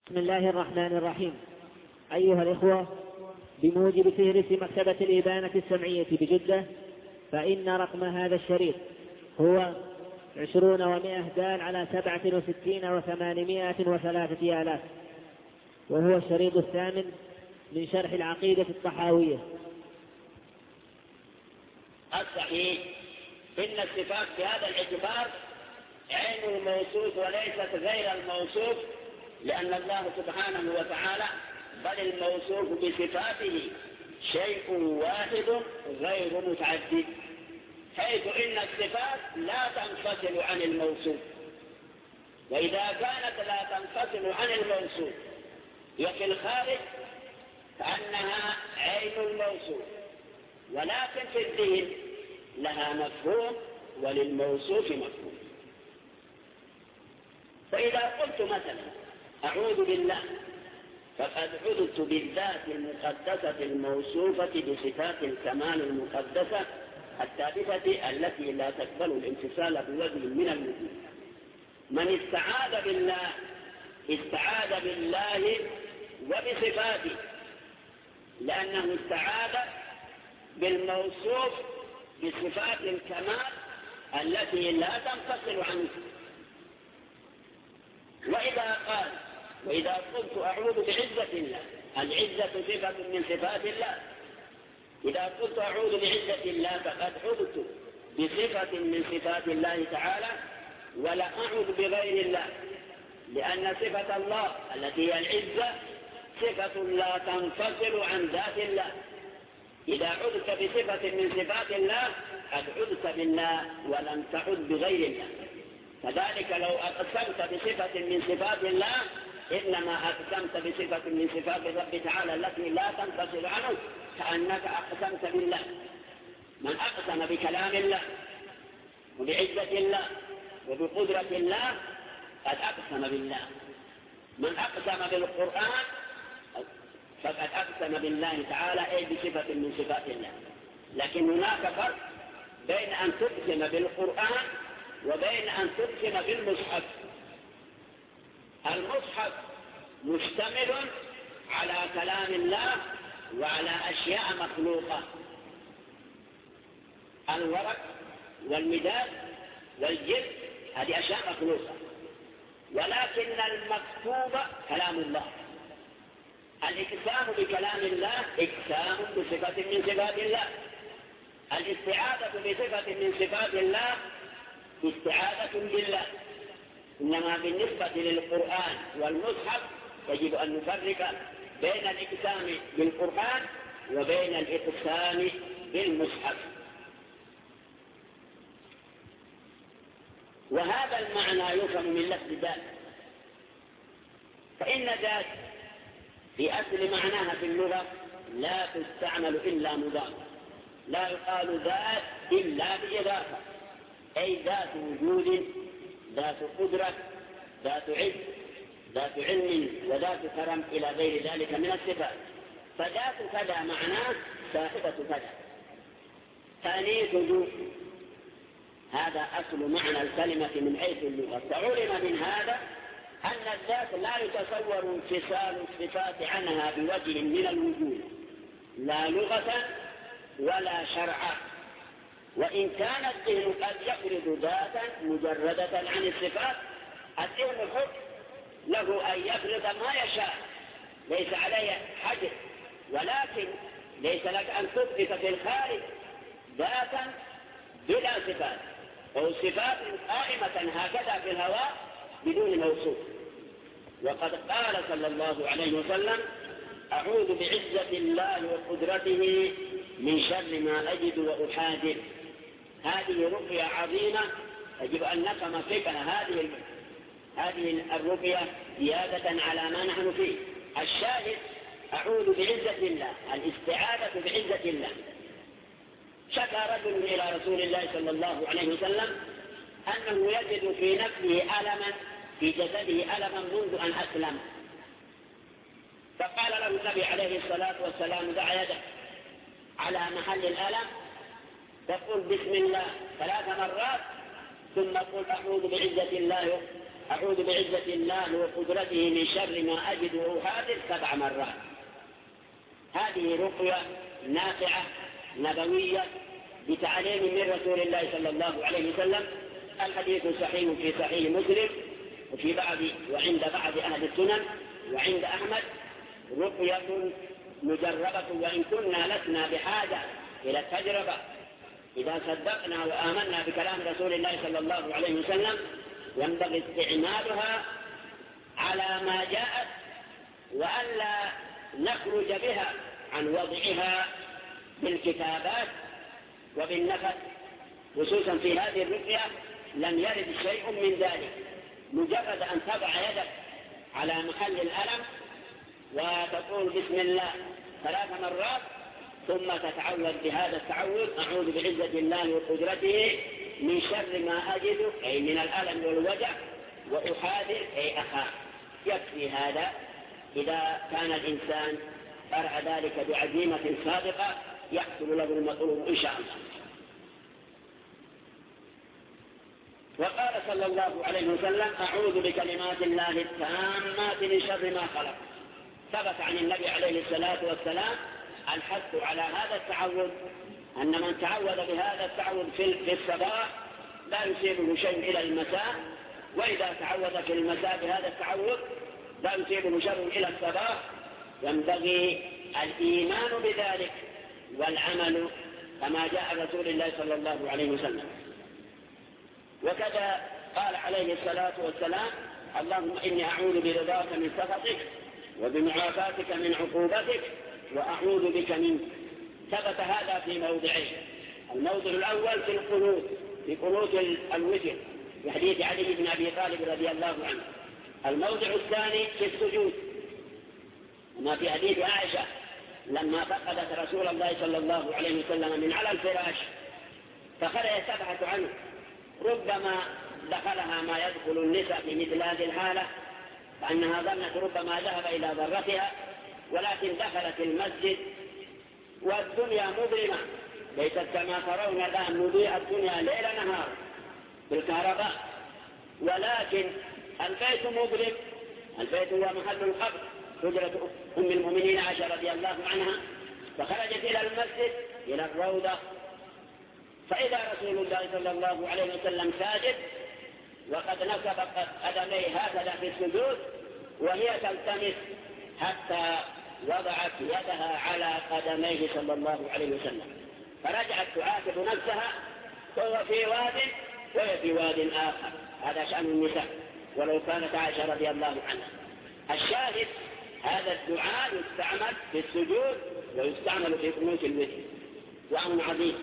بسم الله الرحمن الرحيم. أيها الإخوة، بموجب فهرس مكتبة الإبانة السمعية بجدة، فإن رقم هذا الشريط هو 20 و100 دال على 67 و803 آلاف، وهو الشريط الثامن من شرح العقيدة الطحاوية. الصحيح إن الصفات بهذا الاعتبار عين الموصوف وليست غير الموصوف، لأن الله سبحانه وتعالى بل الموصوف بصفاته شيء واحد غير متعدد، حيث إن الصفات لا تنفصل عن الموصوف، وإذا كانت لا تنفصل عن الموصوف هي في الخارج فأنها عين الموصوف، ولكن في الذهن لها مفهوم وللموصوف مفهوم. فإذا قلت مثلا أعوذ بالله فقد عذت بالذات المقدسة الموصوفة بصفات الكمال المقدسة الثابتة التي لا تقبل الانفصال بوجه من الوجود. من استعاذ بالله استعاذ بالله وبصفاته، لأنه استعاذ بالموصوف بصفات الكمال التي لا تنفصل عنه. وإذا قلت أعوذ بعزة الله، العزة صفة من صفات الله، إذا قلت أعوذ بعزة الله فقد عذت بصفة من صفات الله تعالى، ولا أعوذ بغير الله، لأن صفة الله التي هي العزة صفة لا تنفصل عن ذات الله. إذا عذت بصفة من صفات الله قد عذت بالله ولم تعذ بغير الله. فذلك لو أقسمت بصفة من صفات الله إنما أقسمت بصفة من صفات الرب تعالى التي لا تنفصل عنه، كأنك أقسمت بالله. من أقسم بكلام الله وبعزة الله وبقدرة الله قد أقسم بالله. من أقسم بالقرآن فقد أقسم بالله تعالى أي بصفة من صفات الله. لكن هناك فرق بين أن تقسم بالقرآن وبين أن تقسم بالمصحف. المصحف مشتمل على كلام الله وعلى أشياء مخلوقة، الورق والمداد والجلد، هذه أشياء مخلوقة، ولكن المكتوب كلام الله. الإقسام بكلام الله إقسام بصفة من صفات الله. الاستعاذة بصفة من صفات الله استعاذة بالله. إنما بالنسبة للقرآن والمصحف يجب أن نفرق بين الإقسام بالقرآن وبين الإقسام بالمصحف. وهذا المعنى يفهم من لفظ ذات، فإن ذات في أصل معناها في اللغة لا تستعمل إلا مضاف، لا يقال ذات إلا بإضافة، أي ذات وجود، ذات قدرة، ذات عز، ذات علم، وذات كرم إلى غير ذلك من الصفات. فذات كذا معناه صاحبة كذا، تأنيث ذو، هذا أصل معنى الكلمة من حيث اللغة. فعلم من هذا أن الذات لا يتصور انفصال الصفات عنها بوجه من الوجود، لا لغة ولا شرعا. وإن كان الذهن قد يفرض ذاتا مجردة عن الصفات، الذهن حر له أن يفرض ما يشاء، ليس عليه حجر، ولكن ليس لك أن تثبت في الخارج ذاتا بلا صفات، أو صفات قائمة هكذا في الهواء بدون موصوف. وقد قال صلى الله عليه وسلم: أعوذ بعزة الله وقدرته من شر ما أجد وأحاذر. هذه رقية عظيمة يجب أن نفهم فقه هذه الرقية زيادة على ما نحن فيه. الشاهد أعوذ بعزة الله، الاستعاذة بعزة الله. شكى رجل إلى رسول الله صلى الله عليه وسلم أنه يجد في نفسه ألما في جسده ألما منذ أن أسلم، فقال له النبي عليه الصلاة والسلام: ضع يدك على محل الألم، تقول بسم الله 3 مرات، ثم قل أعوذ بعزة الله أعوذ بعزة الله وقدرته من شر ما أجد وأحاذر 7 مرات. هذه رقية نافعة نبوية بتعليم من رسول الله صلى الله عليه وسلم. الحديث صحيح في صحيح مسلم وعند بعض أهل السنن وعند أحمد. رقية مجربة، وإن كنا لسنا بحاجة إلى التجربة إذا صدقنا وآمنا بكلام رسول الله صلى الله عليه وسلم ينبغي استعمالها على ما جاءت، وألا نخرج بها عن وضعها بالكتابات وبالنفس، خصوصا في هذه الرقية لم يرد شيء من ذلك. مجرد أن تضع يدك على محل الألم وتقول بسم الله 3 مرات ثم تتعوذ بهذا التعوذ: أعوذ بعزة الله وقدرته من شر ما أجد، أي من الألم والوجع، وأحاذر أي أخاف. يكفي هذا إذا كان الإنسان أرعى ذلك بعزيمة صادقة يحصل له المطلوب إن شاء الله. وقال صلى الله عليه وسلم: أعوذ بكلمات الله التامات من شر ما خلق. ثبت عن النبي عليه الصلاة والسلام الحث على هذا التعوذ، أن من تعوذ بهذا التعوذ في الصباح لا يصيبه شيء إلى المساء، وإذا تعوذ في المساء بهذا التعوذ لا يصيبه شر إلى الصباح. ينبغي الإيمان بذلك والعمل كما جاء رسول الله صلى الله عليه وسلم. وكذا قال عليه الصلاة والسلام: اللهم إني أعوذ برضاك من سخطك وبمعافاتك من عقوبتك وأعوذ بك منك. ثبت هذا في موضعين: الموضع الأول في القنوت، في قنوت الوتر في حديث علي بن أبي طالب رضي الله عنه. الموضع الثاني في السجود، ما في حديث عائشة لما فقدت رسول الله صلى الله عليه وسلم من على الفراش فخرجت تبحث عنه، ربما دخلها ما يدخل النساء في مثل هذه الحالة، فأنها ظنت ربما ذهب إلى ضرتها، ولكن دخلت المسجد والدنيا مظلمة، ليست كما ترون الآن مضيء الدنيا ليل نهار بالكهرباء، ولكن البيت مظلم. البيت هو محل القبر، حجرة أم المؤمنين عائشة رضي الله عنها، فخرجت إلى المسجد إلى الروضة، فإذا رسول الله صلى الله عليه وسلم ساجد وقد نصب قدميه هكذا في السجود وهي تلتمس حتى وضعت يدها على قدميه صلى الله عليه وسلم، فرجعت تعاتب نفسها وهو في واد وهي في واد آخر. هذا شأن النساء ولو كانت عائشة رضي الله عنها. الشاهد هذا الدعاء يستعمل في السجود ويستعمل في قنوت الوتر، دعاء عظيم.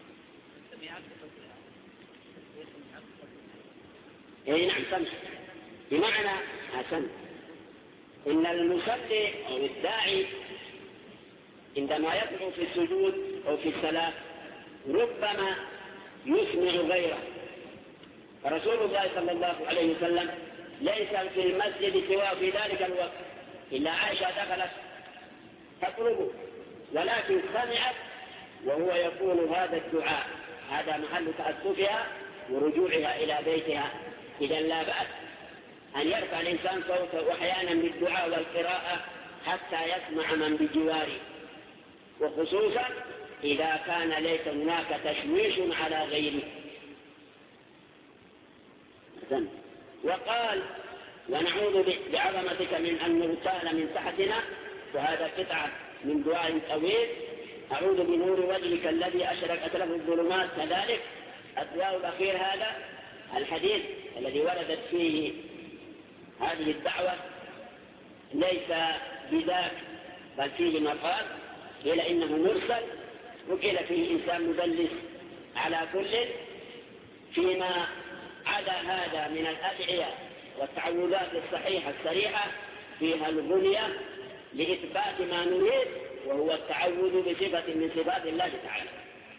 نعم سمع بمعنى أسمع. إن المصلي أو الداعي عندما يدعو في السجود أو في الصلاة ربما يسمع غيره. فرسول الله صلى الله عليه وسلم ليس في المسجد سوى في ذلك الوقت إلا عائشة دخلت تطلبه، ولكن سمعت وهو يقول هذا الدعاء. هذا محل تأسفها ورجوعها إلى بيتها. إذا لا بأس أن يرفع الإنسان صوته أحيانا بالدعاء والقراءة حتى يسمع من بجواره، وخصوصا إذا كان ليس هناك تشويش على غيره. وقال: ونعوذ بعظمتك من أن نغتال من تحتنا. وهذا قطعة من دعاء طويل: أعوذ بنور وجهك الذي أشرقت له الظلمات. كذلك الدعاء الأخير هذا الحديث الذي وردت فيه هذه الدعوة ليس بذاك بل فيه مقال، قيل إنه مرسل وقيل فيه إنسان مدلس. على كل فيما عدا هذا من الأدعية والتعوذات الصحيحة الصريحة فيها الغنية لإثبات ما نريد، وهو التعوذ بصفة من صفات الله تعالى.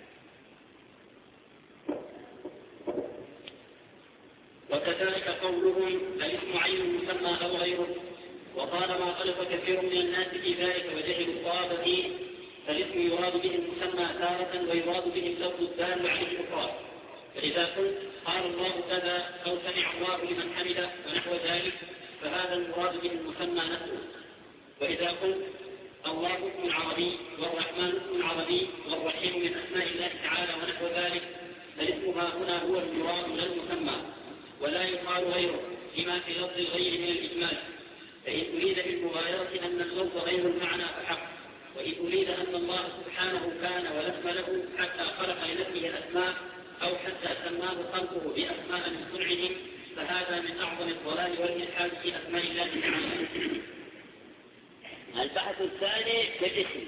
وكذلك قولهم الاسم عين مسمى أو غيره، وطالما غلط كثير من الناس في ذلك وجهلوا الصواب فيه، فالاسم يراد به المسمى تارة ويراد به اللفظ الدال على الإفراد. فإذا قلت قال الله كذا أو سمع الله لمن حمده ونحو ذلك فهذا المراد به المسمى نفسه. وإذا قلت الله اسم عربي والرحمن اسم عربي والرحيم من أسماء الله تعالى ونحو ذلك فاسمها هنا هو المراد لا المسمى، ولا يقال غيره لما في لفظ الغير من الإجمال. فإن أريد بالمغايرة أن اللفظ غير المعنى فحق، وإن أريد أن الله سبحانه كان ولا اسم له حتى خلق لنفسه الأسماء أو حتى سماه خلقه بأسماء من صنعهم فهذا من أعظم الضلال والإلحاد في أسماء الله تعالى. البحث الثاني في الاسم،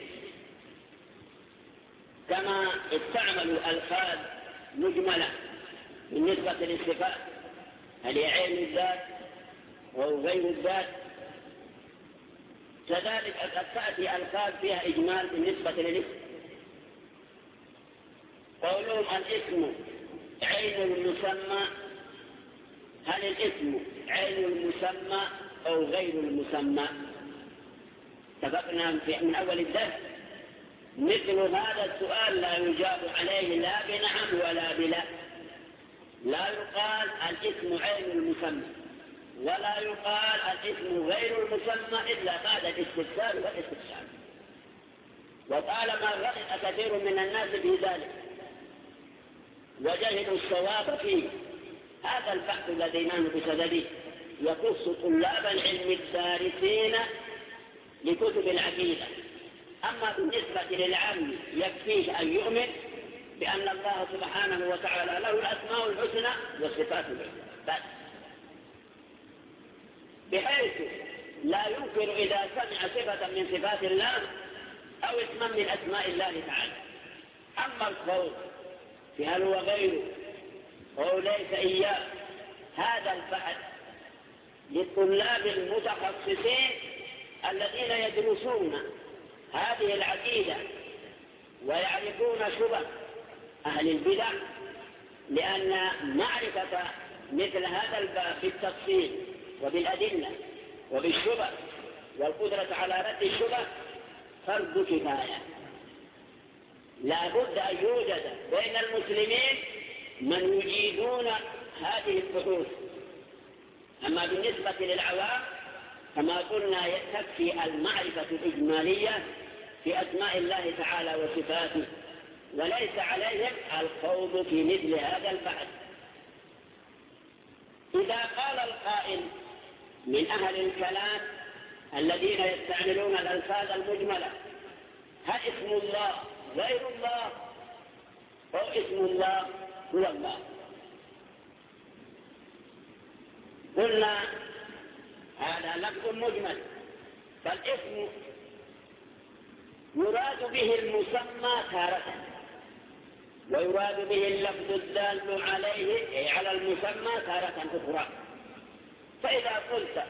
كما استعملوا الألفاظ مجملة بالنسبة للصفات، هل هي عين الذات أو غير الذات، كذلك قد تأتي ألفاظ فيها إجمال بالنسبة للاسم. قولهم الاسم عين المسمى، هل الاسم عين المسمى أو غير المسمى؟ اتفقنا من أول الدرس مثل هذا السؤال لا يجاب عليه لا بنعم ولا بلا. لا يقال الاسم عين المسمى ولا يقال الاسم غير المسمى إلا بعد الاستفسار والاستفسار. وطالما غلط كثير من الناس في ذلك وجهلوا الصواب فيه، هذا البحث الذي نحن بصدده يخص طلاب العلم الدارسين لكتب العقيدة. أما بالنسبة للعام يكفيه أن يؤمن بأن الله سبحانه وتعالى له الأسماء الحسنى والصفات العلى بس، بحيث لا ينكر إذا سمع صفة من صفات الله أو اسما من أسماء الله تعالى. أما القول في هل هو غيره أو ليس إياه، هذا البحث للطلاب المتخصصين الذين يدرسون هذه العقيدة ويعرفون شبه أهل البدع، لأن معرفة مثل هذا الباب بالتفصيل وبالأدلة وبالشبه والقدرة على رد الشبه فرض كفاية. لا بد أن يوجد بين المسلمين من يجيدون هذه البحوث. أما بالنسبة للعوام كما قلنا تكفي المعرفة الإجمالية في أسماء الله تعالى وصفاته، وليس عليهم الخوض في مثل هذا البحث. إذا قال القائل من أهل الكلام الذين يستعملون الألفاظ المجملة هل اسم الله غير الله أو اسم الله هو الله؟ قلنا هذا لفظ مجمل، فالاسم يراد به المسمى تارة ويراد به اللفظ الدال عليه أي على المسمى تارة أخرى. فإذا قلت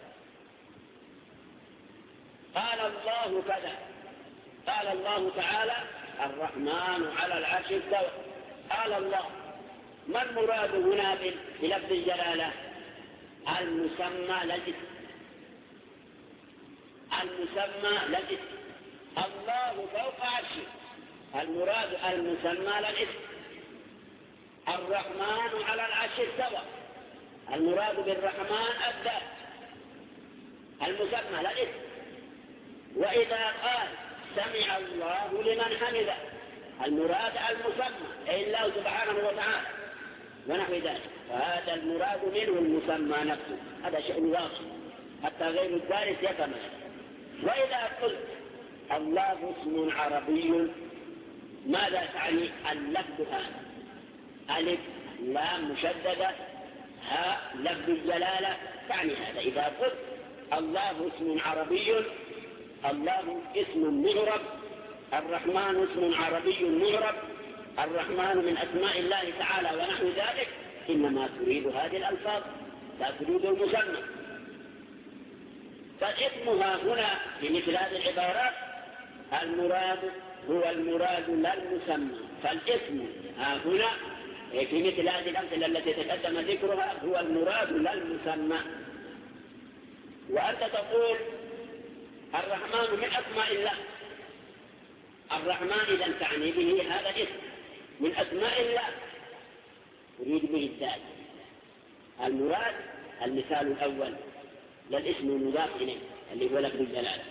قال الله كذا، قال الله تعالى الرحمن على العرش استوى، قال الله، ما المراد هنا بلفظ الجلالة؟ المسمى للاسم، المسمى للاسم. الله فوق عرشه، المراد المسمى للاسم. الرحمن على العرش استوى، المراد بالرحمن الذات، المسمى للاسم. وإذا قال سمع الله لمن حمده، المراد المسمى أي الله سبحانه وتعالى ونحو ذلك، وهذا المراد منه المسمى نفسه. هذا شيء واضح حتى غير الدارس يفهم. وإذا قلت الله اسم عربي، ماذا تعني اللفظ هذا؟ ألف لام مشددة ها لفظ الجلالة تعني هذا. إذا قلت الله اسم عربي، الله اسم معرب، الرحمن اسم عربي معرب، الرحمن من أسماء الله تعالى ونحو ذلك، إنما تريد هذه الألفاظ لا تريد المسمى. فاسمها هنا في مثل هذه العبارات المراد هو المراد لا المسمى. فالاسم هنا في مثل هذه الأمثلة التي تقدم ذكرها هو المراد لا المسمى. وأنت تقول الرحمن من أسماء الله، الرحمن إذا تعني به هذا الاسم من أسماء الله، يريد به الذات. المراد المثال الأول للاسم المضاف إليه اللي هو لفظ الجلالة.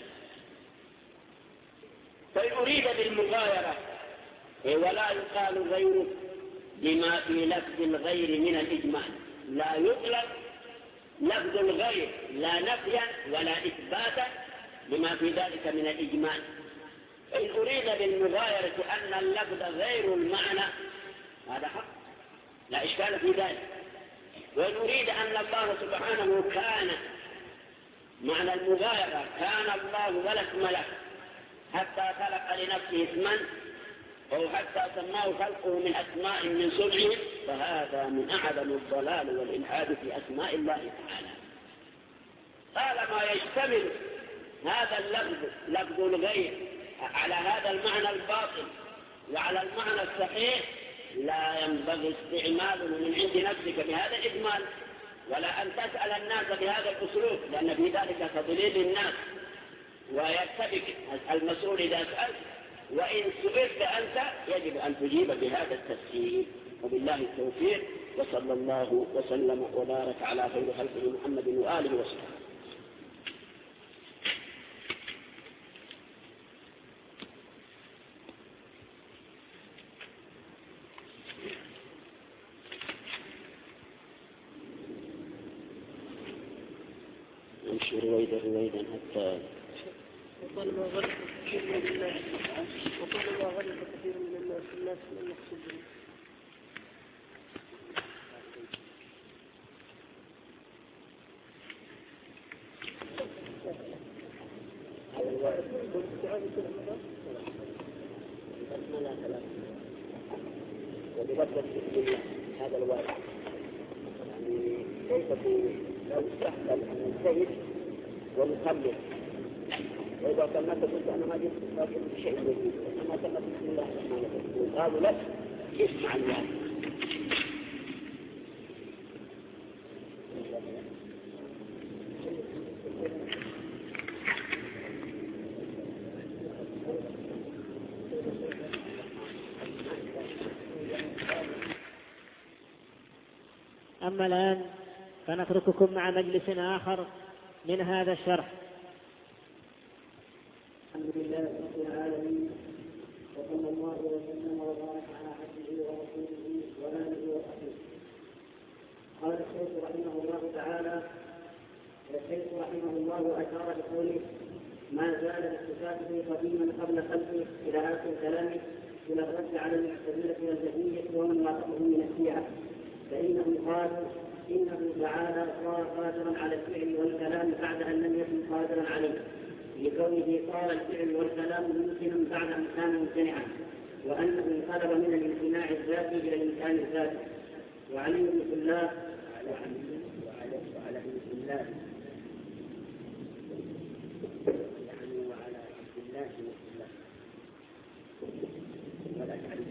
فإن أريد بالمغايرة ولا يقال غيره لما في لفظ الغير من الإجمال، لا يطلق لفظ الغير لا نفيا ولا إثباتا لما في ذلك من الإجمال. فإن أريد بالمغايرة أن اللفظ غير المعنى هذا حق لا إشكال في ذلك. وإن أريد أن الله سبحانه كان معنى المغايرة كان الله ولا اسم له حتى خلق لنفسه اسما أو حتى سماه خلقه من أسماء من صنعه، فهذا من أعظم الضلال والإلحاد في أسماء الله تعالى. طالما يشتمل هذا اللفظ لفظ الغير على هذا المعنى الباطل وعلى المعنى الصحيح، لا ينبغي استعماله من عند نفسك بهذا الإجمال، ولا أن تسأل الناس بهذا الأسلوب، لأن في ذلك تضليل الناس ويرتبك المسؤول إذا سألت. وإن سئلت أنت يجب أن تجيب بهذا التفسير. وبالله التوفيق، وصلى الله وسلم وبارك على خير خلقه محمد وآله وصحبه. نمشي رويدا حتى وقال ما غلق كثير من الناس من المقصود به. وبركة الدنيا هذا الوارد يعني كيف لو استحسن أن نجتهد ونخلص، وإذا كما تقول أنا ما جئت بشيء جديد أما كما بسم الله الرحمن الرحيم قالوا لك اسمع الوارد. أما الآن فنترككم مع مجلس آخر من هذا الشرح. الحمد لله رب العالمين، وصلى الله وسلم وبارك على عبده ورسوله وآله وصحبه. قال الشيخ رحمه الله تعالى: الشيخ رحمه الله أشار بقوله: ما زال باتصافه قديما قبل خلقه إلى آخر كلامه، إلى الرد على المعتزلة والجهمية ومن وافقهم من الشيعة، فإنهم قالوا إنه تعالى صار قادرا على الفعل والكلام بعد أن لم يكن قادرا عليه، لكونه صار الفعل والكلام ممكنا بعد أن كان ممتنعا، وأنه انقلب من الامتناع الذاتي إلى الإمكان الذاتي. وعليه بالله وعلى بالله يعني وعلى عبد الله ولا تعلم.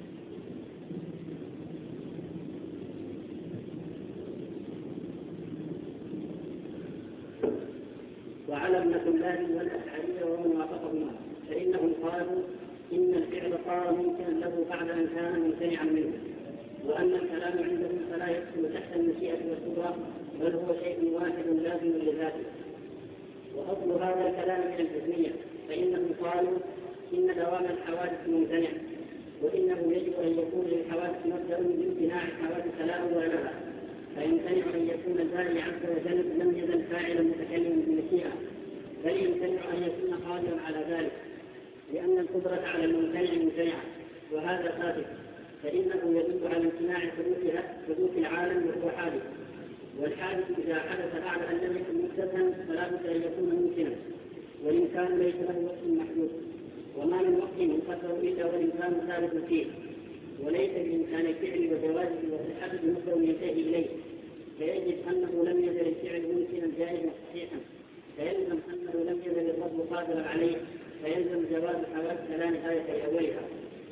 وعلى ابنة الله والأشعرية ومن وافقهما، فإنهم قالوا إن الفعل صار ممكنا له بعد أن كان ممتنعا منه، وأن الكلام عندهم فلا يدخل تحت المشيئة والقدرة، بل هو شيء واحد لازم لذاته. وأصل هذا الكلام من الجهمية، فإنهم قالوا إن دوام الحوادث ممتنع، وإنه يجب أن يكون للحوادث مبدأ بامتناع الحوادث لا أول لها، فيمتنع أن يكون الباري عز وجل لم يزل فاعلا متكلما بمشيئة، بل يمتنع أن يكون قادرا على ذلك، لأن القدرة على الممتنع ممتنعة، وهذا ثابت، فإنه يدل على امتناع حدوث العالم وهو حادث، والحادث إذا حدث بعد أن لم يكن محدثا فلا بد أن يكون ممكنا، والإمكان ليس له وقت محدود، وما من وقت مقدر إلا والإمكان ثابت فيه، وليس بإمكان الفعل وجوازه وصحته مصدر ينتهي إليه، فيجب أنه لم يزل الفعل ممكنا جائزا صحيحا، فيلزم أنه لم يزل الرب قادرا عليه، فيلزم جواز الحوادث لا نهاية لأولها.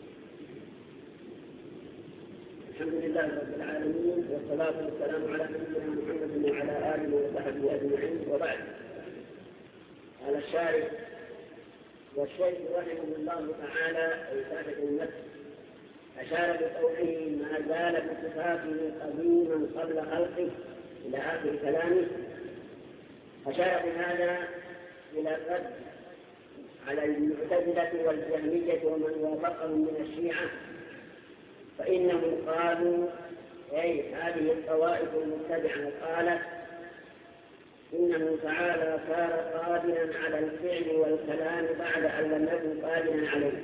الحمد لله رب العالمين، والصلاة والسلام على نبينا محمد وعلى آله وصحبه أجمعين، وبعد. على الشارع والشيخ رحمه الله تعالى إفادة النفس أشار بقوله ما زال بصفاته قديما قبل خلقه إلى آخر كلامه. أشار بهذا إلى الرد على المعتزلة والجهمية ومن وافقهم من الشيعة، فإنهم قالوا أي هذه الطوائف المتبعة قالت إنه تعالى صار قادرا على الفعل والكلام بعد أن لم يكن قادرا عليه.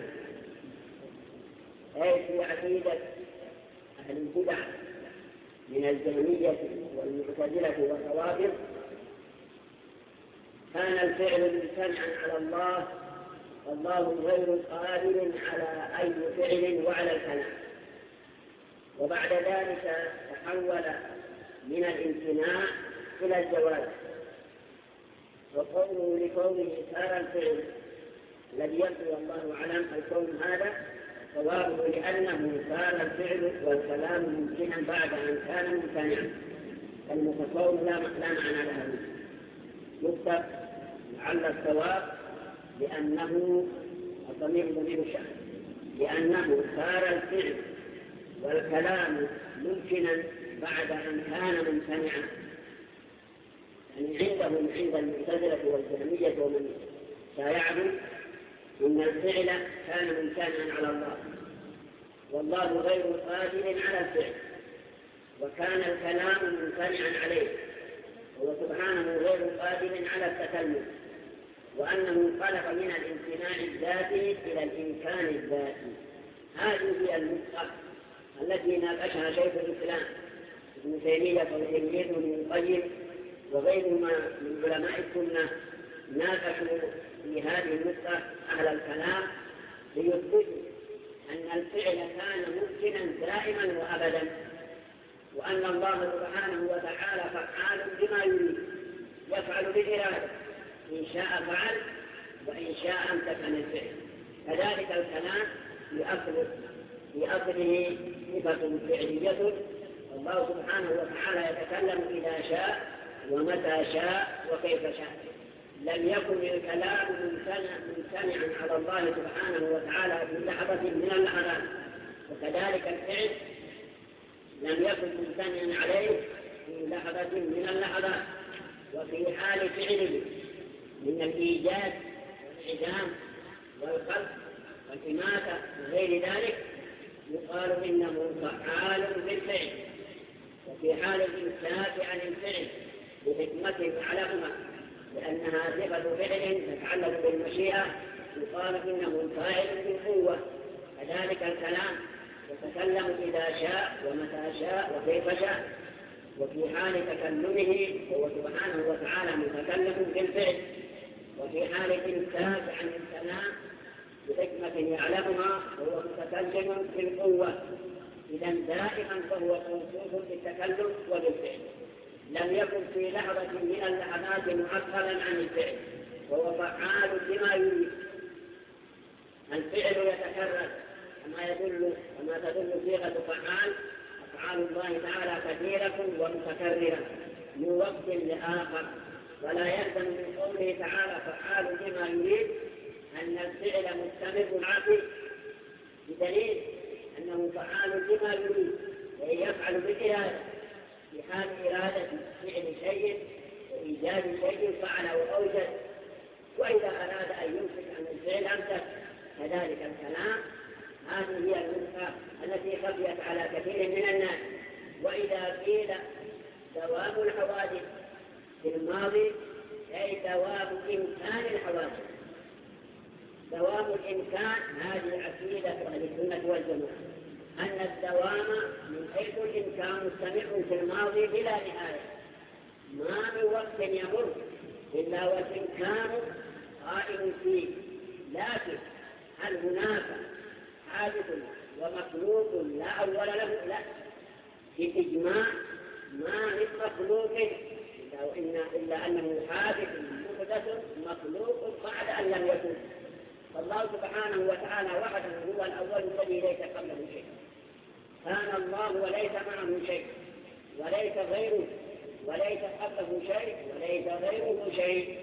أي في عقيدة أهل البدع من الجهمية والمعتزلة والروافض كان الفعل ممتنعا على الله والله غير قادر على أي فعل وعلى الكلام، وبعد ذلك تحول من الامتناع إلى الجواز. وقوله لقوله صار الفعل الذي يبدو والله أعلم الكون هذا صوابه لأنه صار الفعل والكلام ممكنا بعد أن كان ممتنعا، المتصور لا معنى له يكتب لعل الصواب لأنه الضمير ضمير الشأن، لأنه صار الفعل والكلام ممكنا بعد أن كان ممتنعا. يعني عندهم عند المعتزلة والجهمية ومن شايعهم إن الفعل كان ممتنعا على الله والله غير قادر على الفعل، وكان الكلام ممتنعا عليه وهو سبحانه غير قادر على التكلم، وأنه انقلب من الامتناع الذاتي إلى الإمكان الذاتي. هذه هي النقطة التي ناقشها شيخ الإسلام ابن تيمية وابن ابن القيم وغيرهما من علماء السنة، ناقشوا في هذه النقطة أهل الكلام ليثبتوا أن الفعل كان ممكنا دائما وأبدا، وأن الله سبحانه وتعالى فعال بما يريد يفعل بإرادة، إن شاء فعل وإن شاء امتكن الفعل. كذلك الكلام في أصله صفة فعلية، الله سبحانه وتعالى يتكلم إذا شاء ومتى شاء وكيف شاء. لم يكن الكلام ممتنعا على الله سبحانه وتعالى في لحظة من اللحظات، وكذلك الفعل لم يكن ممتنعا عليه في لحظة من اللحظات. وفي حال فعله من الإيجاد والإعدام والخلق والإماتة وغير ذلك يقال إنه فعال بالفعل. وفي حال الإمساك عن الفعل بحكمة يعلمها لأنها صفة فعل تتعلق بالمشيئة يقال إنه فاعل بالقوة. كذلك الكلام يتكلم إذا شاء ومتى شاء وكيف شاء. وفي حال تكلمه هو سبحانه وتعالى متكلم بالفعل، وفي حال الإمساك عن الكلام بحكمة يعلمها هو متكلم بالقوة. إذا دائما فهو موصوف بالتكلم وبالفعل، لم يكن في لحظة من اللحظات معطلا عن الفعل، وهو فعال بما يريد. الفعل يتكرر كما تدل صيغة فعال. أفعال الله تعالى كثيرة ومتكررة من وقت لآخر، ولا يلزم من قوله تعالى فعال بما يريد أن الفعل مستمر عاقل، بدليل أنه فعال بما يريد أي يفعل بإرادة. في حال إرادة فعل شيء وإيجاد شيء فعل وأوجد، وإذا أراد أن يمسك عن الفعل أمسك. كذلك الكلام. هذه هي النقطة التي خفيت على كثير من الناس. وإذا قيل دوام الحوادث في الماضي أي دوام إمكان الحوادث. دوام الإمكان هذه عقيدة أهل السنة والجماعة، أن الدوام من حيث الإمكان مستمر في الماضي بلا نهاية، ما من وقت يمر إلا والإمكان قائم فيه. لكن هل هناك حادث ومخلوق لا أول له؟ لا، بإجماع ما من مخلوق إلا أنه حادث محدث مخلوق بعد أن لم يكن. فالله سبحانه وتعالى وحده هو الأول الذي ليس قبله شيء. كان الله وليس معه شيء وليس غيره، وليس قبله شيء وليس غيره شيء.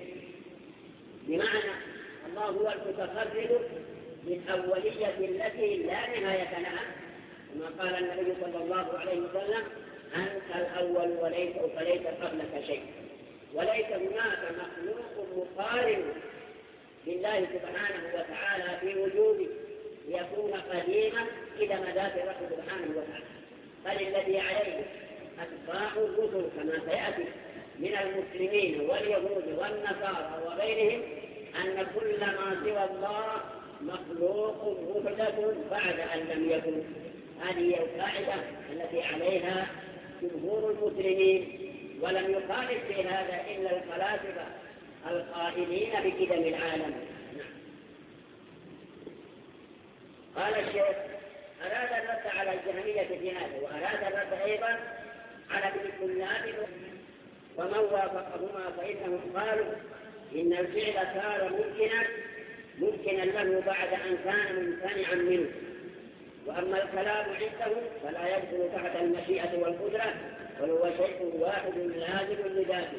بمعنى الله هو المتفرد بالأولية التي لا نهاية لها كما قال النبي صلى الله عليه وسلم: أنت الأول وليس قبلك شيء. وليس هناك مخلوق مقارن لله سبحانه وتعالى في وجوده ليكون قديما إلى مدات الرب سبحانه وتعالى، بل الذي عليه أتباع الرسل كما سيأتي من المسلمين واليهود والنصارى وغيرهم أن كل ما سوى الله مخلوق محدث بعد أن لم يكن. هذه القاعدة التي عليها جمهور المسلمين، ولم يخالف في هذا إلا الفلاسفة القائلين بقدم العالم. قال الشيخ: أراد الرد على الجهمية في هذا، وأراد الرد أيضا على ابن كلاب ومن وافقهما، فإنهم قالوا إن الفعل صار ممكنا له بعد أن كان ممتنعا منه، وأما الكلام عندهم فلا يدخل تحت المشيئة والقدرة، بل هو شيء واحد لازم لذاته.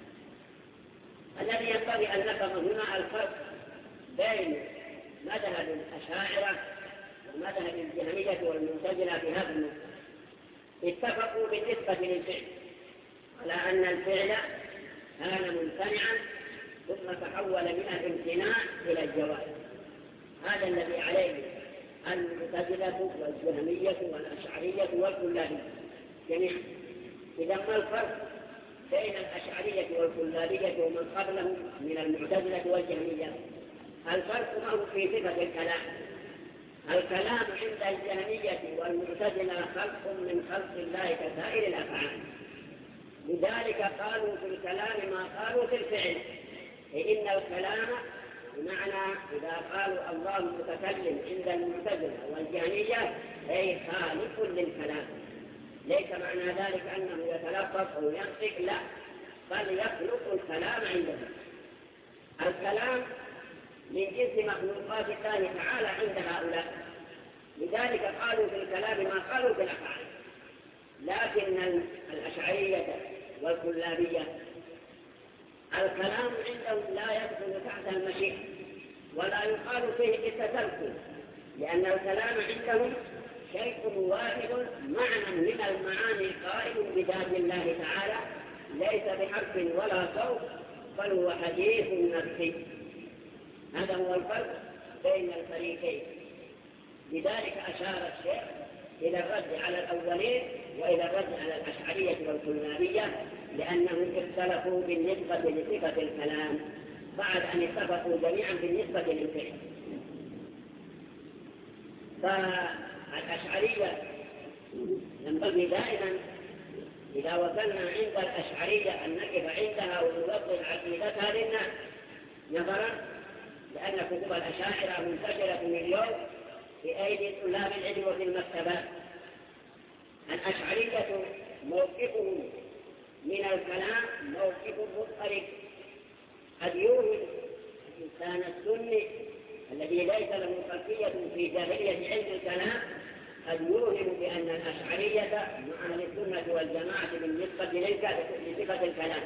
الذي ينبغي أن نفهم هنا الفرق بين مذهب الأشاعرة ومذهب الجهمية والمعتزلة في هذا النص. اتفقوا بالنسبة للفعل على أن الفعل كان ممتنعا ثم تحول من الامتناع إلى الجواز. هذا الذي عليه المعتزلة والجهمية والأشعرية والكلابية جميعا. إذا ما الفرق بين الأشعرية والكلابية ومن قبلهم من المعتزلة والجهمية؟ الفرق ما هو في صفة الكلام. الكلام عند الجهمية والمعتزلة خلق من خلق الله كسائر الأفعال، لذلك قالوا في الكلام ما قالوا في الفعل. إن الكلام بمعنى إذا قالوا الله متكلم عند المعتزلة والجهمية أي خالق للكلام، ليس معنى ذلك أنه يتلفظ أو ينطق، لا، بل يخلق الكلام عندهم. الكلام من جنس مخلوقات الله تعالى عند هؤلاء، لذلك قالوا في الكلام ما قالوا في الأفعال. لكن الأشعرية والكلابية الكلام عندهم لا يدخل تحت المشيئة ولا يقال فيه التسلسل، لأن الكلام عندهم شيء واحد معنى من المعاني قائم بذات الله تعالى، ليس بحرف ولا صوت، بل هو حديث نفسي. هذا هو الفرق بين الفريقين. لذلك أشار الشيخ إلى الرد على الأولين وإلى الرد على الأشعرية والكلابية، لأنهم اختلفوا بالنسبة لصفة الكلام بعد أن اتفقوا جميعا بالنسبة للفعل. فالأشعرية ينبغي دائما إذا وصلنا عند الأشعرية أن نقف عندها ونوضح عقيدتها للناس نظرا، لأن كتب الأشاعرة منتشرة اليوم في أيدي طلاب العلم وفي المكتبات. الأشعرية موقفهم من الكلام موقف مضطرب، قد يوهم الإنسان السني الذي ليس له خلفية في جاهلية علم الكلام، قد يوهم بأن الأشعرية مع أهل السنة والجماعة بالنسبة لصفة الكلام.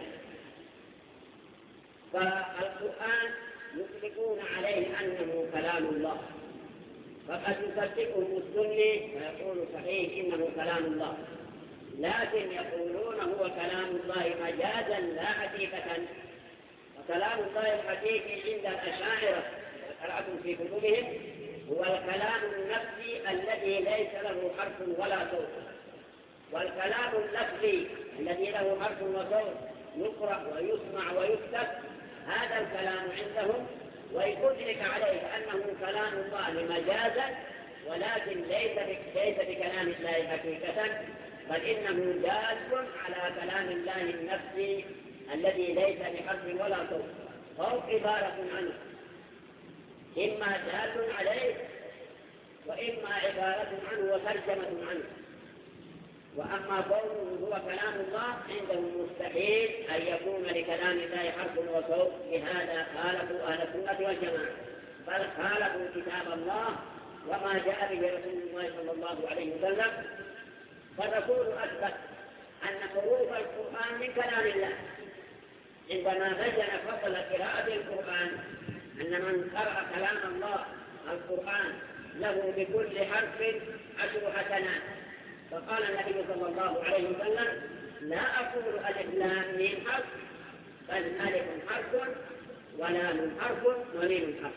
فالقرآن يطلقون عليه أنه كلام الله، فقد يصدقه السني ويقول صحيح إنه كلام الله، لكن يقولون هو كلام الله مجازا لا حقيقة. وكلام الله الحقيقي عند الأشاعرة قرأتم في كتبهم هو الكلام النفسي الذي ليس له حرف ولا صوت، والكلام اللفظي الذي له حرف وصوت يقرأ ويسمع ويكتب، هذا الكلام عندهم، ويدرك عليه أنه كلام الله مجازا، ولكن ليس بكلام الله حقيقة، بل إنه دال على كلام الله النفسي الذي ليس بحرف ولا صوت، أو عبارة عنه، إما دال عليه وإما عبارة عنه وترجمة عنه. وأما قوله هو كلام الله عندهم مستحيل أن يكون لكلام الله حرف وصوت، لهذا خالفوا أهل السنة والجماعة، بل خالفوا كتاب الله وما جاء به رسول الله صلى الله عليه وسلم. فالرسول أثبت أن حروف القرآن من كلام الله عندما بين فضل قراءة القرآن، أن من قرأ كلام الله القرآن له بكل حرف 10 حسنات. فقال النبي صلى الله عليه وسلم: لا أقول ألف لام ميم حرف، بل ألف حرف ولام حرف وميم حرف.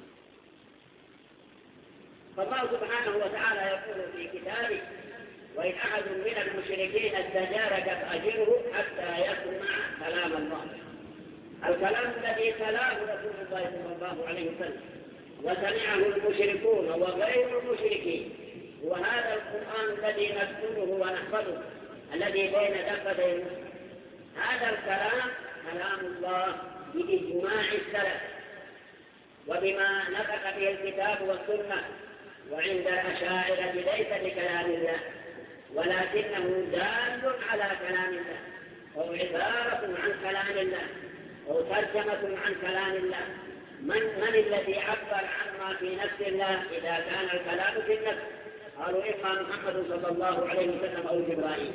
فالله سبحانه وتعالى يقول في كتابه: وإن أحد من المشركين استجارك فأجره حتى يسمع كلام الله. الكلام الذي تلاه رسول الله صلى الله عليه وسلم وسمعه المشركون وغير المشركين، وهذا القرآن الذي نذكره ونحفظه الذي بين دفتي. هذا الكلام كلام الله بإجماع السلف وبما نطق به الكتاب والسنة. وعند الأشاعرة ليس بكلام الله، ولكنه دال على كلام الله، أو عبارة عن كلام الله، أو ترجمة عن كلام الله. من الذي عبر عما في نفس الله إذا كان الكلام في النفس؟ قالوا: إما محمد صلى الله عليه وسلم أو جبرائيل.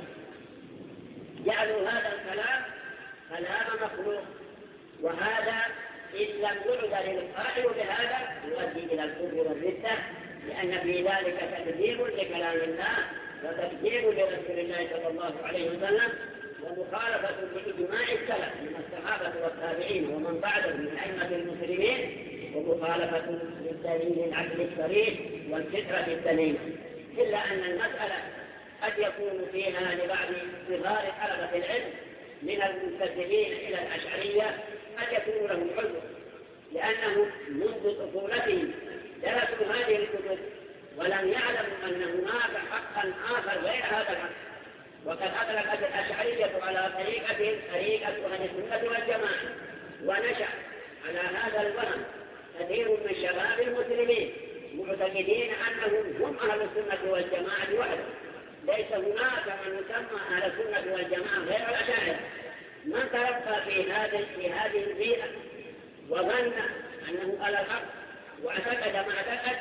جعلوا هذا الكلام كلام مخلوق، وهذا إن لم يعد للقائل بهذا يؤدي إلى الكفر والردة، لأن في ذلك تكذيب لكلام الله وتكذيب لرسول الله صلى الله عليه وسلم، ومخالفة لإجماع السلف من الصحابة والتابعين ومن بعدهم من أئمة المسلمين، ومخالفة للدليل العقل الصريح والفطرة السليمة. إلا أن المسألة قد يكون فيها لبعض صغار طلبة العلم من المنتسبين إلى الأشعرية قد يكون لهم عذر، لأنهم منذ طفولتهم درسوا هذه الكتب ولم يعلموا أن هناك حقا آخر غير هذا الحق. وقد أطلقت الأشعرية على طريقة أهل السنة والجماعة، ونشأ على هذا الوهم كثير من شباب المسلمين معتقدين أنهم هم أهل السنة والجماعة وحده. ليس هناك من يسمى أهل السنة والجماعة غير الأشاعرة. من تربى في هذه البيئة وظن أنه على الحق واعتقد ما اعتقد،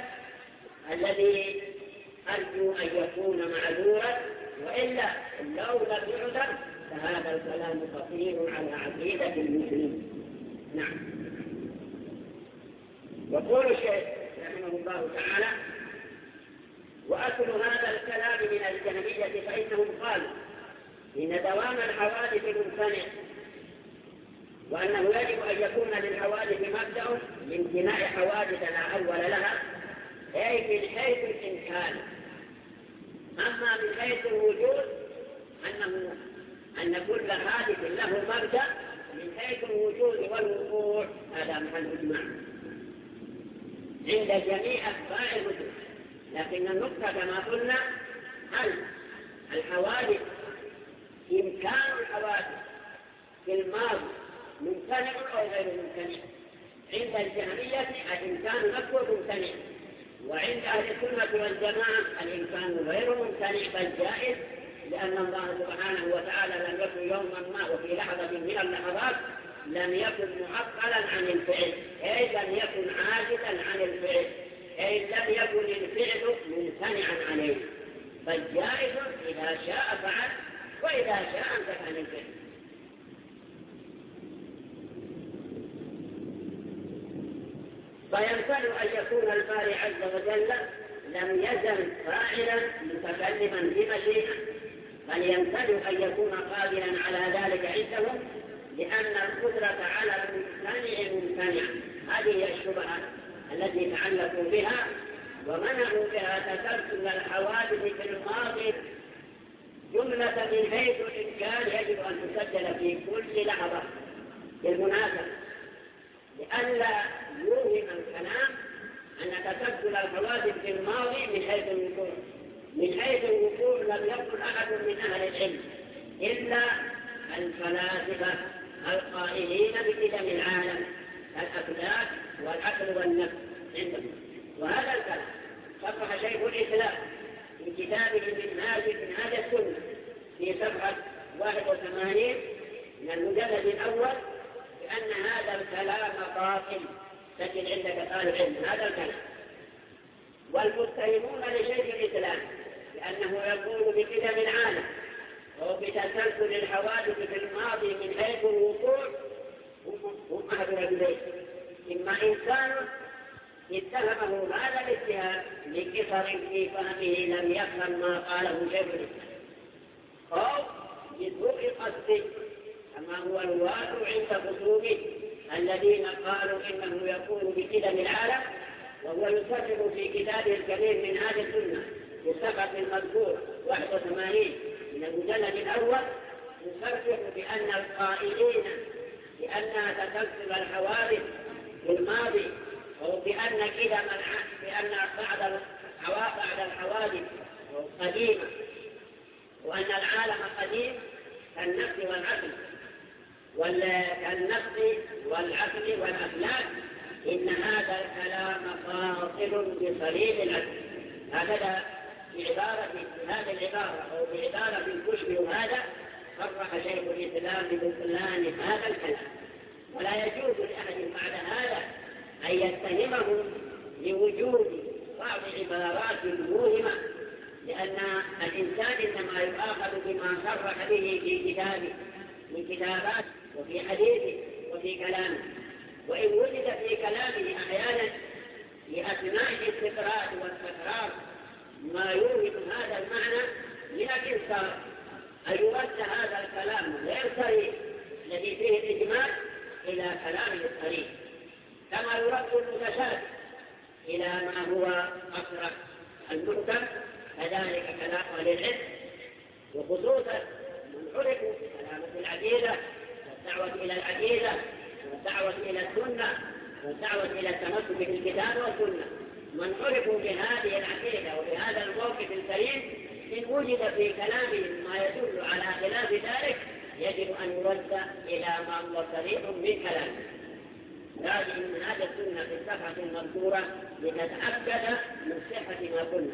الذي أرجو أن يكون معذورا، وإلا لو لم يعذر فهذا الكلام خطير على عقيدة المسلمين. نعم. يقول الشيخ رحمه الله تعالى: وأصل هذا الكلام من الجهمية فإنهم قالوا إن دوام الحوادث ممتنع، وأنه يجب أن يكون للحوادث مبدأ لامتناع حوادث لا أول لها، أي من حيث الإمكان. أما من حيث الوجود أن كل حادث له مبدأ من حيث الوجود والوقوع، هذا محل إجماع عند جميع أتباع الوجود. لكن النقطة كما قلنا: هل الحوادث إمكان الحوادث في الماضي ممتنع أو غير ممتنع؟ عند الجهمية الإمكان نفسه ممتنع، وعند أهل السنة والجماعة الإمكان غير ممتنع بل جائز، لأن الله سبحانه وتعالى لم يكن يوما ما وفي لحظة من اللحظات لم يكن معطلا عن الفعل، أي لم يكن عاجزا عن الفعل، أي لم يكن الفعل ممتنعا عليه، بل جائز إذا شاء فعل وإذا شاء امتثل عن الفعل. فيمكن أن يكون الباري عز وجل لم يزل فاعلا متكلما بمشيئة، بل يمكن أن يكون قادرا على ذلك عنده، لأن القدرة على الممتنع ممتنع. هذه هي الشبهة التي تعلقوا بها ومنعوا بها تسلسل الحوادث في الماضي جملة من حيث الإمكان يجب أن تسجل في كل لحظة. بالمناسبة لئلا يوهم الكلام أن تسجل الحوادث في الماضي من حيث الوقوع. من حيث الوقوع لم يكن أحد من أهل العلم إلا الفلاسفة القائلين بقدم العالم، الأفلاك والعقل والنفس عندهم. وهذا الكلام صرح شيخ الإسلام في كتابه منهاج السنة في صفحة 81 من المجلد الأول بأن هذا الكلام باطل. سجل عندك طالب علم هذا الكلام. والمتهمون لشيخ الإسلام لأنه يقول بقدم العالم وبتسلسل الحوادث في الماضي من حيث الوقوع هم أحد رجلين: إما إنسان اتهمه هذا الاتهام لكثر في فهمه لم يفهم ما قاله شيخ الإسلام، أو بسوء قصده كما هو الواقع عند خصومه الذين قالوا إنه يكون بقدم العالم، وهو يصرح في كتابه الكريم من هذه السنة في الصفحة المذكور 81 من المجلد الأول، يصرح بأن القائلين بأنها تسلسل الحوادث في الماضي، أو بأن بعد الحوادث قديمة، وأن العالم قديم كالنفس والعقل والأفلاك، إن هذا الكلام باطل بصريح العقل. هكذا بهذه العبارة أو بعبارة تشبه هذا صرح شيخ الإسلام ببطلان هذا الكلام. ولا يجوز لأحد بعد هذا أن يتهمه لوجود بعض عبارات موهمة، لأن الإنسان إنما يؤاخذ بما صرح به في كتابه من كتابات وفي حديثه وفي كلامه. وإن وجد في كلامه أحيانا لأثناء الاستقراء والتكرار ما يوهم هذا المعنى، لكن صار أن يرد هذا الكلام غير صريح الذي فيه الإجمال إلى كلام الصريح، كما يرد المتشابه إلى ما هو أصرح المحكم. كذلك كلام أهل العلم، وخصوصا من عرفوا سلامة العقيدة والدعوة إلى العقيدة والدعوة إلى السنة والدعوة إلى التمسك بالكتاب والسنة، من عرفوا بهذه العقيدة وبهذا الموقف الكريم، إن وجد في كلامهم ما يدل على خلاف ذلك يجب أن يرد إلى ما هو صريح من كلامه. لازم من هذا السنة في الصفحة المذكورة لنتأكد من صحة ما قلنا.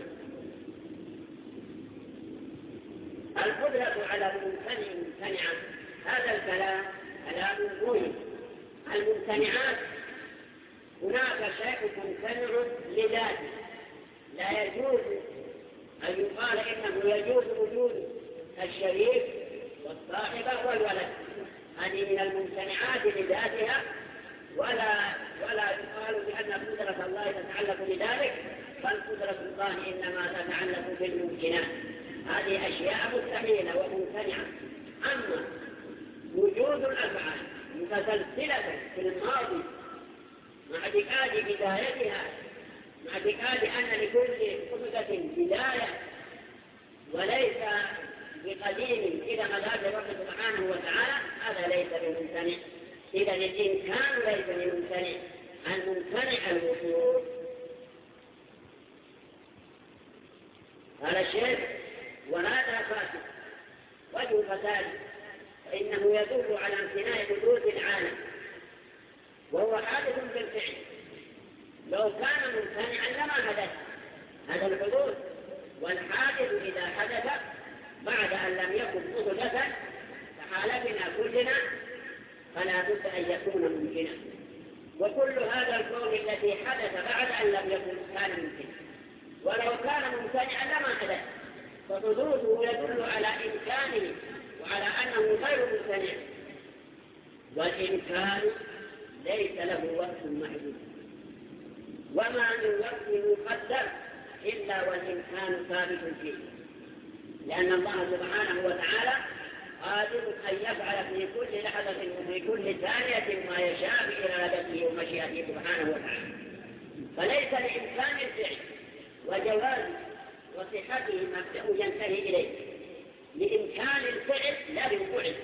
القدرة على الممتنعة، هذا الكلام كلام مهم. الممتنعات هناك شيء ممتنع لذاته لا يجوز أن يقال إنه يجوز وجود الشريك والصاحبة والولد، هذه من الممتنعات لذاتها، ولا يقال بأن قدرة الله تتعلق بذلك، بل قدرة الله إنما تتعلق بالممكنات. هذه أشياء مستحيلة وممتنعة. أما وجود الأفعال متسلسلة في الماضي مع اعتقاد بدايتها، مع اعتقاد أن لكل قصة بداية وليس بقديم إلى مذهب الرب سبحانه وتعالى، هذا ليس بممتنع. إذا الإمكان ليس بممتنع، الممتنع الوصول. هذا الشيء وهذا فاسد. وجه الفساد فإنه يدل على امتناع حدوث العالم، وهو حادث بالفعل. لو كان ممتنعا لما حدث هذا الحدوث، والحادث إذا حدث بعد أن لم يكن محدثا كحالتنا كلنا فلا بد أن يكون ممكنا. وكل هذا الكون الذي حدث بعد أن لم يكن كان ممكنا، ولو كان ممتنعا لما حدث، فحدوثه يدل على إمكانه وعلى أنه غير ممتنع. والإمكان ليس له وقت محدود، وما من وقت مقدر إلا والإمكان ثابت فيه، لأن الله سبحانه وتعالى قادر أن يفعل في كل لحظة وفي كل ثانية ما يشاء بإرادته ومشيئته سبحانه وتعالى. فليس لإمكان الفعل وجواز وصحته مبدأ ينتهي إليه، لإمكان الفعل لا لوقوعه.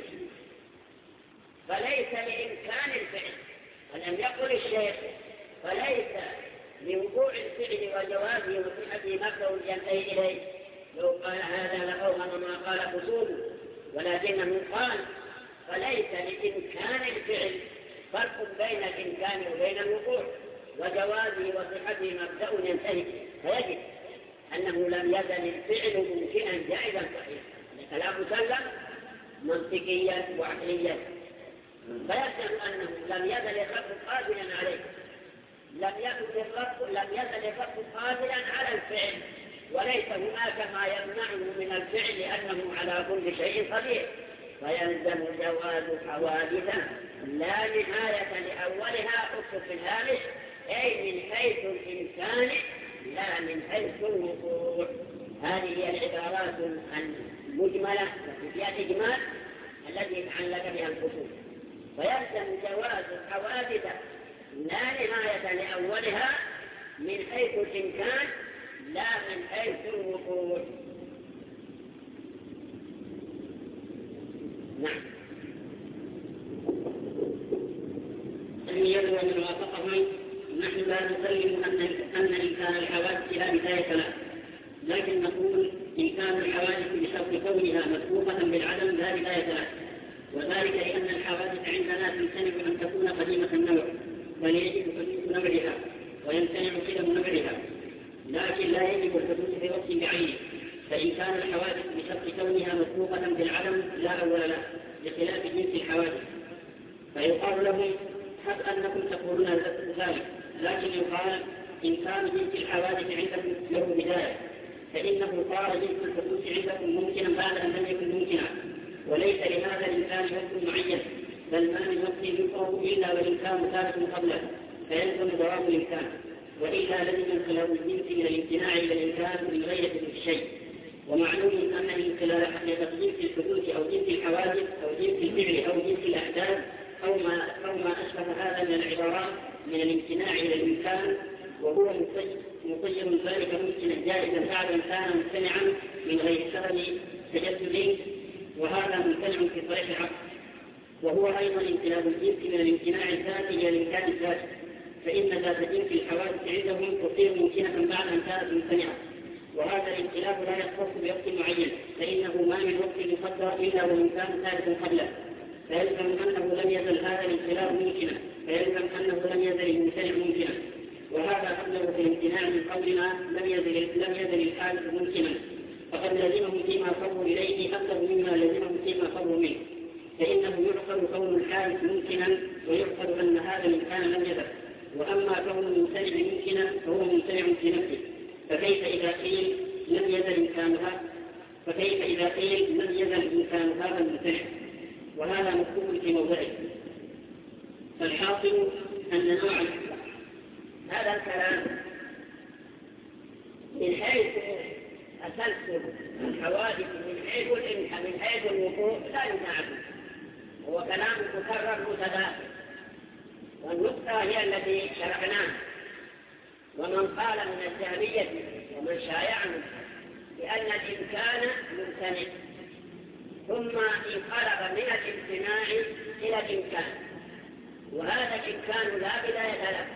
فليس لإمكان الفعل، ولم يقل الشيخ فليس لوقوع الفعل وجوازه وصحته مبدأ ينتهي إليه. لو قال هذا لأوهم ما قال خصومه، ولكنه قال فليس لإمكان الفعل فرق بين الإمكان وبين الوقوع، وجوازه وصحته مبدأ ينتهي. فيجب أنه لم يزل الفعل ممكنا جائزا صحيحا، كلام مسلم منطقيا وعقليا. فيجب أنه لم يزل الرب قادرا عليه، لم يزل الرب قادرا على الفعل، وليس هناك ما يمنعه من الفعل لأنه على كل شيء قدير. فيلزم جواز حوادث لا نهاية لأولها، اكتب في الهامش أي من حيث الإمكان لا من حيث الوقوع. هذه هي العبارات المجملة وفيها إجمال التي تعلق بها الخصوص. ويلزم جواز الحوادث لا نهاية لأولها من حيث الإمكان لا من حيث الوقوع. نعم. يروى من وافقهم نحن لا نسلم أن إمكان الحوادث لا بداية له، لكن نقول إمكان الحوادث بشرط كونها مسبوقة بالعدم لا بداية له، وذلك لأن الحوادث عندنا تمتنع أن تكون قديمة النوع، بل يجب حدوث نوعها ويمتنع قدم نوعها، لكن لا يجب الحدوث في وقت بعينه. فإن كان الحوادث بشرط كونها مسبوقة بالعدم لا أول له، بخلاف جنس الحوادث، فيقال لهم حتى أنكم تقولون ذلك، لكن يقال إن كان جنس الحوادث عندكم له بداية، فإنه صار جنس الحدوث عندكم ممكنا بعد أن لم يكن ممكنا، وليس لهذا الإمكان وقت معين، بل ما من وقت يقرب إلا والإمكان ثابت قبله، فيلزم دوام الإمكان، وإلا لزم انقلاب الجنس من الامتناع إلى الإمكان من غير الشيء. ومعلوم أن انقلاب حقيقة جنس الحدوث أو جنس الحوادث أو جنس الفعل أو جنس الأحداث أو ما أشبه هذا من العبارات من الامتناع إلى الإمكان، وهو مصير ذلك ممكنا جائزا بعد أن كان ممتنعا من غير سبب تجدد، وهذا ممتنع في صريح العقل. وهو أيضا انقلاب الجنس من الامتناع الذاتي إلى الإمكان الذاتي، فإن ذات جنس الحوادث عندهم تصير ممكنة بعد أن كانت ممتنعة، وهذا الانقلاب لا يختص بوقت معين، فإنه ما من وقت يقدر إلا والإمكان ثالث قبله، فيلزم أنه لم يزل هذا الانقلاب ممكنا، فيلزم أنه لم يزل الممتنع ممكنا. وهذا قبله في الامتناع من قولنا لم يزل الحادث ممكنا، فقد لزمهم فيما صبوا إليه أكثر مما لزمهم فيما صبوا منه، فإنه يعقل كون الحادث ممكنا ويعقل أن هذا الإمكان لم يزل. وأما كون الممتنع ممكنا فهو ممتنع في نفسه، فكيف إذا قيل لم يزل إمكان هذا الممتنع، وهذا مكتوب في موضعه. فالحاصل أن نوع هذا الكلام من حيث تسلسل الحوادث من حيث الوقوع لا ينازع، هو كلام مكرر متداخل، والنقطة هي التي شرحناها. ومن قال من الجهمية ومن شايعهم بأن الإمكان ممتنع ثم انقلب من الامتناع إلى الإمكان، وهذا الإمكان لا بداية له،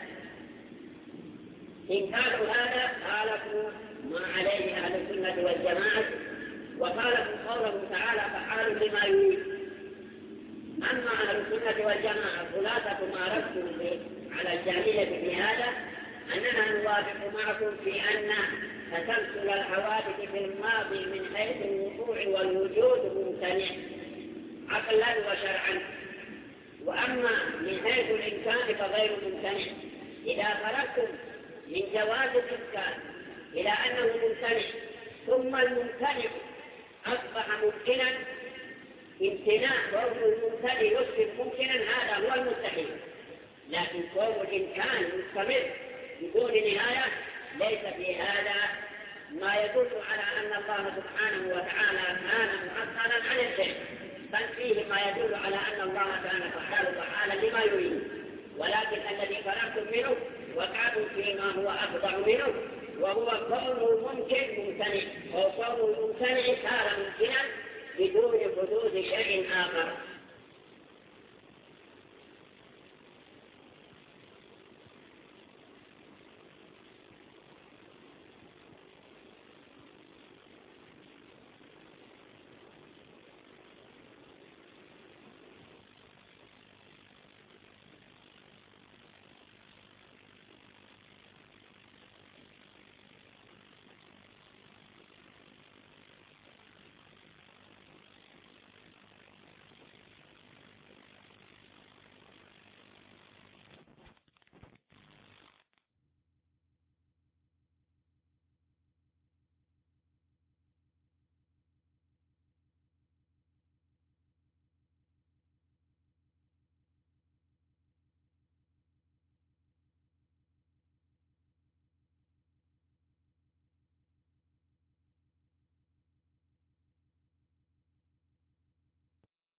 إنكار هذا خالفوا ما عليه أهل السنة والجماعة، وخالفوا قوله تعالى فعال لما يريد. أما أهل السنة والجماعة خلاصة ما ركزوا على الجاهلية في هذا أننا نوافق معكم في أن تسلسل الحوادث في الماضي من حيث الوقوع والوجود ممتنع عقلا وشرعا، وأما من حيث الإمكان فغير ممتنع. إذا خرجتم من جواز الإمكان إلى أنه ممتنع ثم الممتنع أصبح ممكنا، امتناع كون الممتنع يصبح ممكنا هذا هو المستحيل، لكن كون الإمكان مستمر بدون نهاية ليس في هذا ما يدل على أن الله سبحانه وتعالى كان معطلا عن الشيء، بل فيه ما يدل على أن الله كان فعالا لما يريد، ولكن الذي فرغتم منه وقعتم فيما هو أفضل منه، وهو كونه ممكن ممتنع، وكونه الممتنع صار ممكنا بدون حدوث شيء آخر.